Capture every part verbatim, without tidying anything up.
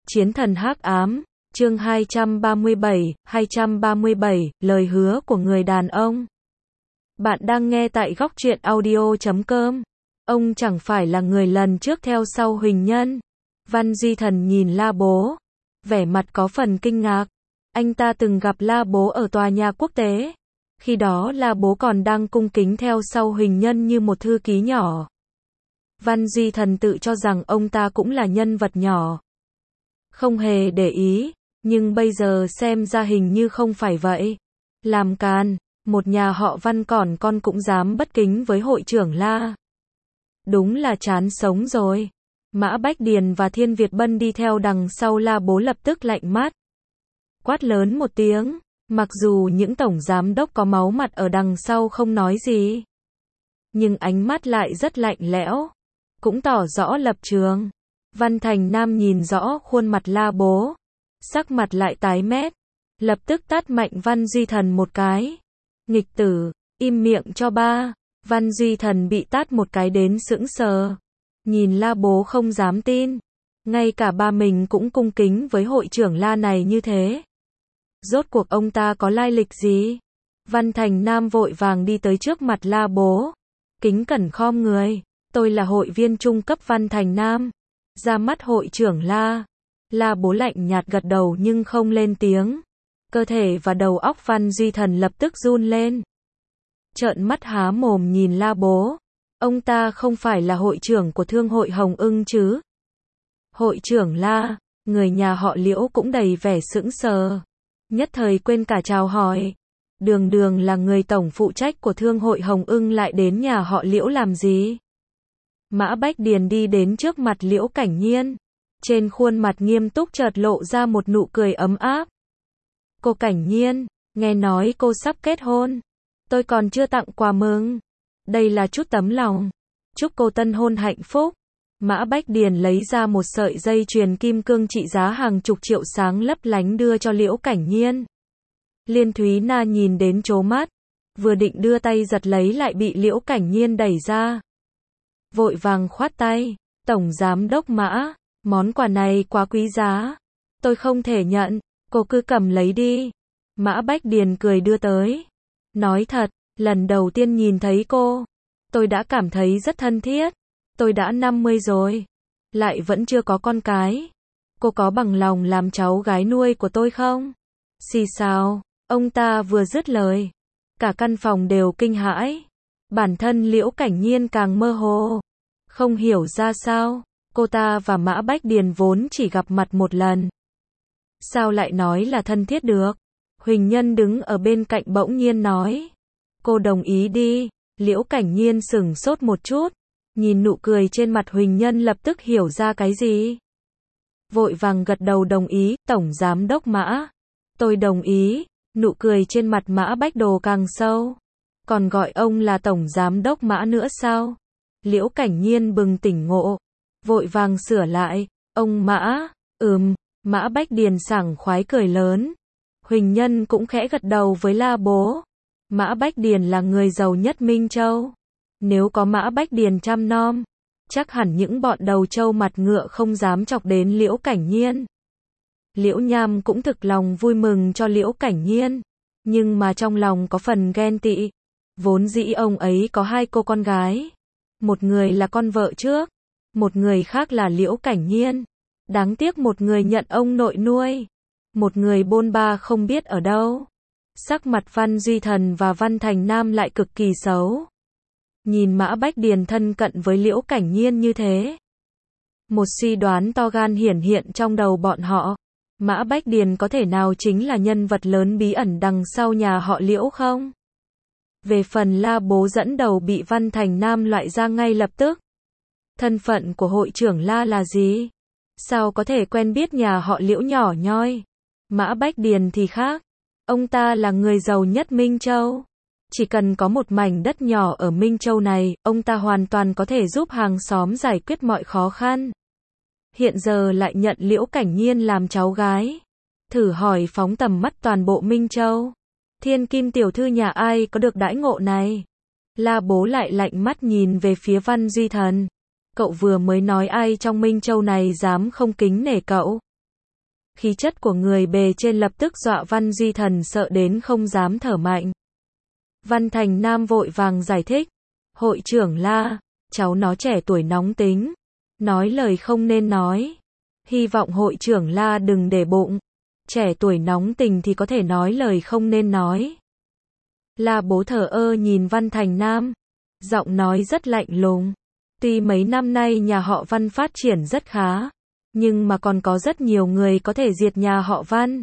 Chiến thần hắc ám, chương hai trăm ba mươi bảy, hai trăm ba mươi bảy, lời hứa của người đàn ông. Bạn đang nghe tại góc truyện audio chấm com. Ông chẳng phải là người lần trước theo sau Huỳnh Nhân. Văn Duy Thần nhìn La Bố, vẻ mặt có phần kinh ngạc. Anh ta từng gặp La Bố ở tòa nhà quốc tế. Khi đó La Bố còn đang cung kính theo sau Huỳnh Nhân như một thư ký nhỏ. Văn Duy Thần tự cho rằng ông ta cũng là nhân vật nhỏ, không hề để ý, nhưng bây giờ xem ra hình như không phải vậy. Làm càn, một nhà họ Văn còn con cũng dám bất kính với hội trưởng La. Đúng là chán sống rồi. Mã Bách Điền và Thiên Việt Bân đi theo đằng sau La Bố lập tức lạnh mắt. Quát lớn một tiếng, mặc dù những tổng giám đốc có máu mặt ở đằng sau không nói gì, nhưng ánh mắt lại rất lạnh lẽo, cũng tỏ rõ lập trường. Văn Thành Nam nhìn rõ khuôn mặt La Bố, sắc mặt lại tái mét, lập tức tát mạnh Văn Duy Thần một cái. Nghịch tử, im miệng cho ba. Văn Duy Thần bị tát một cái đến sững sờ, nhìn La Bố không dám tin, ngay cả ba mình cũng cung kính với hội trưởng La này như thế. Rốt cuộc ông ta có lai lịch gì? Văn Thành Nam vội vàng đi tới trước mặt La Bố, kính cẩn khom người. Tôi là hội viên trung cấp Văn Thành Nam. Ra mắt hội trưởng La. La Bố lạnh nhạt gật đầu nhưng không lên tiếng. Cơ thể và đầu óc Văn Duy Thần lập tức run lên. Trợn mắt há mồm nhìn La Bố. Ông ta không phải là hội trưởng của thương hội Hồng Ưng chứ? Hội trưởng La, người nhà họ Liễu cũng đầy vẻ sững sờ. Nhất thời quên cả chào hỏi. Đường đường là người tổng phụ trách của thương hội Hồng Ưng lại đến nhà họ Liễu làm gì? Mã Bách Điền đi đến trước mặt Liễu Cảnh Nhiên. Trên khuôn mặt nghiêm túc chợt lộ ra một nụ cười ấm áp. Cô Cảnh Nhiên, nghe nói cô sắp kết hôn. Tôi còn chưa tặng quà mừng. Đây là chút tấm lòng. Chúc cô tân hôn hạnh phúc. Mã Bách Điền lấy ra một sợi dây chuyền kim cương trị giá hàng chục triệu sáng lấp lánh đưa cho Liễu Cảnh Nhiên. Liên Thúy Na nhìn đến trố mắt. Vừa định đưa tay giật lấy lại bị Liễu Cảnh Nhiên đẩy ra. Vội vàng khoát tay. Tổng giám đốc Mã, món quà này quá quý giá. Tôi không thể nhận, cô cứ cầm lấy đi. Mã Bách Điền cười đưa tới. Nói thật, lần đầu tiên nhìn thấy cô, tôi đã cảm thấy rất thân thiết. Tôi đã năm mươi rồi, lại vẫn chưa có con cái. Cô có bằng lòng làm cháu gái nuôi của tôi không? Xì xào, ông ta vừa dứt lời, cả căn phòng đều kinh hãi. Bản thân Liễu Cảnh Nhiên càng mơ hồ, không hiểu ra sao, cô ta và Mã Bách Điền vốn chỉ gặp mặt một lần. Sao lại nói là thân thiết được? Huỳnh Nhân đứng ở bên cạnh bỗng nhiên nói. Cô đồng ý đi. Liễu Cảnh Nhiên sửng sốt một chút, nhìn nụ cười trên mặt Huỳnh Nhân lập tức hiểu ra cái gì. Vội vàng gật đầu đồng ý, Tổng Giám đốc Mã. Tôi đồng ý. Nụ cười trên mặt Mã Bách Đồ càng sâu. Còn gọi ông là Tổng Giám đốc Mã nữa sao? Liễu Cảnh Nhiên bừng tỉnh ngộ, vội vàng sửa lại. Ông Mã, ừm. Mã Bách Điền sảng khoái cười lớn. Huỳnh Nhân cũng khẽ gật đầu với La Bố. Mã Bách Điền là người giàu nhất Minh Châu. Nếu có Mã Bách Điền chăm nom, chắc hẳn những bọn đầu trâu mặt ngựa không dám chọc đến Liễu Cảnh Nhiên. Liễu Nham cũng thực lòng vui mừng cho Liễu Cảnh Nhiên, nhưng mà trong lòng có phần ghen tị. Vốn dĩ ông ấy có hai cô con gái. Một người là con vợ trước, một người khác là Liễu Cảnh Nhiên. Đáng tiếc một người nhận ông nội nuôi, một người bôn ba không biết ở đâu. Sắc mặt Văn Duy Thần và Văn Thành Nam lại cực kỳ xấu. Nhìn Mã Bách Điền thân cận với Liễu Cảnh Nhiên như thế, một suy đoán to gan hiển hiện trong đầu bọn họ. Mã Bách Điền có thể nào chính là nhân vật lớn bí ẩn đằng sau nhà họ Liễu không? Về phần La Bố dẫn đầu bị Văn Thành Nam loại ra ngay lập tức. Thân phận của hội trưởng La là gì? Sao có thể quen biết nhà họ Liễu nhỏ nhoi? Mã Bách Điền thì khác. Ông ta là người giàu nhất Minh Châu. Chỉ cần có một mảnh đất nhỏ ở Minh Châu này, ông ta hoàn toàn có thể giúp hàng xóm giải quyết mọi khó khăn. Hiện giờ lại nhận Liễu Cảnh Nhiên làm cháu gái. Thử hỏi phóng tầm mắt toàn bộ Minh Châu, Thiên Kim tiểu thư nhà ai có được đãi ngộ này? La Bố lại lạnh mắt nhìn về phía Văn Duy Thần. Cậu vừa mới nói ai trong Minh Châu này dám không kính nể cậu? Khí chất của người bề trên lập tức dọa Văn Duy Thần sợ đến không dám thở mạnh. Văn Thành Nam vội vàng giải thích. Hội trưởng La, cháu nó trẻ tuổi nóng tính, nói lời không nên nói. Hy vọng hội trưởng La đừng để bụng. Trẻ tuổi nóng tình thì có thể nói lời không nên nói. La Bố thờ ơ nhìn Văn Thành Nam, giọng nói rất lạnh lùng. Tuy mấy năm nay nhà họ Văn phát triển rất khá, nhưng mà còn có rất nhiều người có thể diệt nhà họ Văn.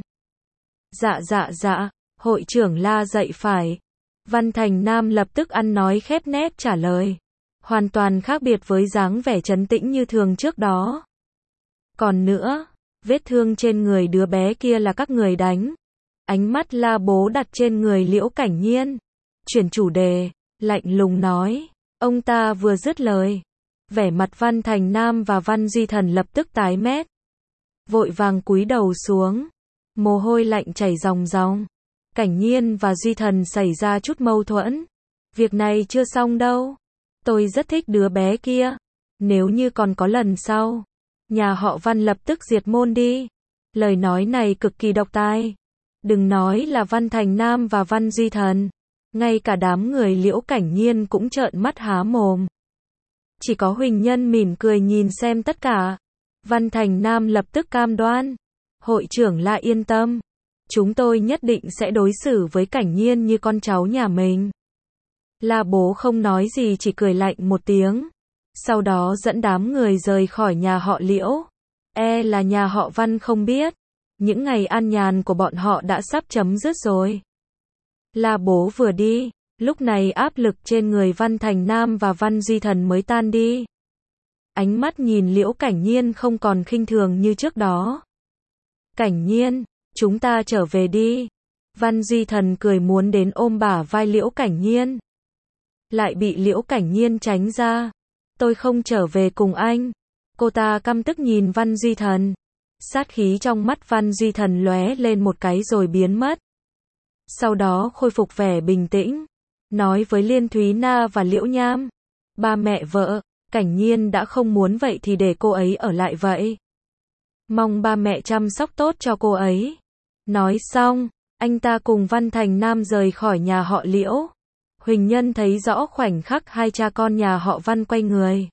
Dạ dạ dạ, hội trưởng La dạy phải. Văn Thành Nam lập tức ăn nói khép nép trả lời. Hoàn toàn khác biệt với dáng vẻ trấn tĩnh như thường trước đó. Còn nữa, vết thương trên người đứa bé kia là các người đánh. Ánh mắt La Bố đặt trên người Liễu Cảnh Nhiên. Chuyển chủ đề, lạnh lùng nói. Ông ta vừa dứt lời. Vẻ mặt Văn Thành Nam và Văn Duy Thần lập tức tái mét. Vội vàng cúi đầu xuống. Mồ hôi lạnh chảy ròng ròng. Cảnh Nhiên và Duy Thần xảy ra chút mâu thuẫn. Việc này chưa xong đâu. Tôi rất thích đứa bé kia. Nếu như còn có lần sau, nhà họ Văn lập tức diệt môn đi. Lời nói này cực kỳ độc tai. Đừng nói là Văn Thành Nam và Văn Duy Thần. Ngay cả đám người Liễu Cảnh Nhiên cũng trợn mắt há mồm. Chỉ có Huỳnh Nhân mỉm cười nhìn xem tất cả. Văn Thành Nam lập tức cam đoan. Hội trưởng La yên tâm. Chúng tôi nhất định sẽ đối xử với Cảnh Nhiên như con cháu nhà mình. La Bố không nói gì chỉ cười lạnh một tiếng. Sau đó dẫn đám người rời khỏi nhà họ Liễu. E là nhà họ Văn không biết. Những ngày an nhàn của bọn họ đã sắp chấm dứt rồi. La Bố vừa đi. Lúc này áp lực trên người Văn Thành Nam và Văn Duy Thần mới tan đi. Ánh mắt nhìn Liễu Cảnh Nhiên không còn khinh thường như trước đó. Cảnh Nhiên, chúng ta trở về đi. Văn Duy Thần cười muốn đến ôm bả vai Liễu Cảnh Nhiên. Lại bị Liễu Cảnh Nhiên tránh ra. Tôi không trở về cùng anh. Cô ta căm tức nhìn Văn Duy Thần. Sát khí trong mắt Văn Duy Thần lóe lên một cái rồi biến mất. Sau đó khôi phục vẻ bình tĩnh. Nói với Liên Thúy Na và Liễu Nham. Ba mẹ vợ, Cảnh Nhiên đã không muốn vậy thì để cô ấy ở lại vậy. Mong ba mẹ chăm sóc tốt cho cô ấy. Nói xong, anh ta cùng Văn Thành Nam rời khỏi nhà họ Liễu. Huỳnh Nhân thấy rõ khoảnh khắc hai cha con nhà họ Văn quay người.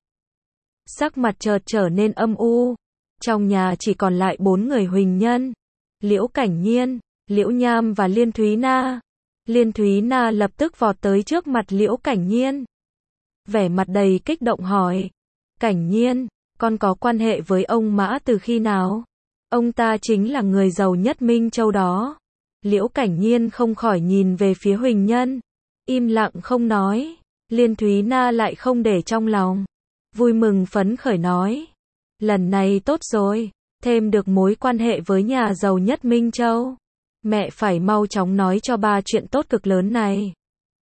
Sắc mặt chợt trở nên âm u. Trong nhà chỉ còn lại bốn người Huỳnh Nhân, Liễu Cảnh Nhiên, Liễu Nham và Liên Thúy Na. Liên Thúy Na lập tức vọt tới trước mặt Liễu Cảnh Nhiên. Vẻ mặt đầy kích động hỏi. Cảnh Nhiên, con có quan hệ với ông Mã từ khi nào? Ông ta chính là người giàu nhất Minh Châu đó. Liễu Cảnh Nhiên không khỏi nhìn về phía Huỳnh Nhân. Im lặng không nói. Liên Thúy Na lại không để trong lòng. Vui mừng phấn khởi nói. Lần này tốt rồi. Thêm được mối quan hệ với nhà giàu nhất Minh Châu. Mẹ phải mau chóng nói cho ba chuyện tốt cực lớn này.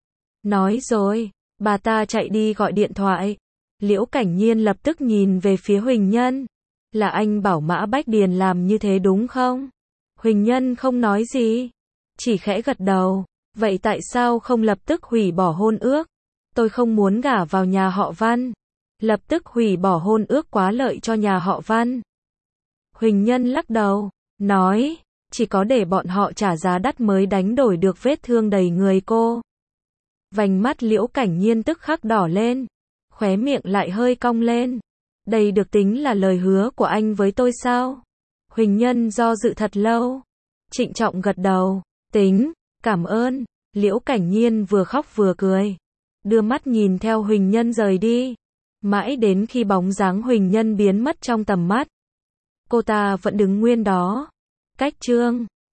Nói rồi. Bà ta chạy đi gọi điện thoại. Liễu Cảnh Nhiên lập tức nhìn về phía Huỳnh Nhân. Là anh bảo Mã Bách Điền làm như thế đúng không? Huỳnh Nhân không nói gì. Chỉ khẽ gật đầu. Vậy tại sao không lập tức hủy bỏ hôn ước? Tôi không muốn gả vào nhà họ Văn. Lập tức hủy bỏ hôn ước quá lợi cho nhà họ Văn. Huỳnh Nhân lắc đầu. Nói. Chỉ có để bọn họ trả giá đắt mới đánh đổi được vết thương đầy người cô. Vành mắt Liễu Cảnh Nhiên tức khắc đỏ lên. Khóe miệng lại hơi cong lên. Đây được tính là lời hứa của anh với tôi sao? Huỳnh Nhân do dự thật lâu. Trịnh trọng gật đầu. Tính, cảm ơn. Liễu Cảnh Nhiên vừa khóc vừa cười. Đưa mắt nhìn theo Huỳnh Nhân rời đi. Mãi đến khi bóng dáng Huỳnh Nhân biến mất trong tầm mắt. Cô ta vẫn đứng nguyên đó. Cách chương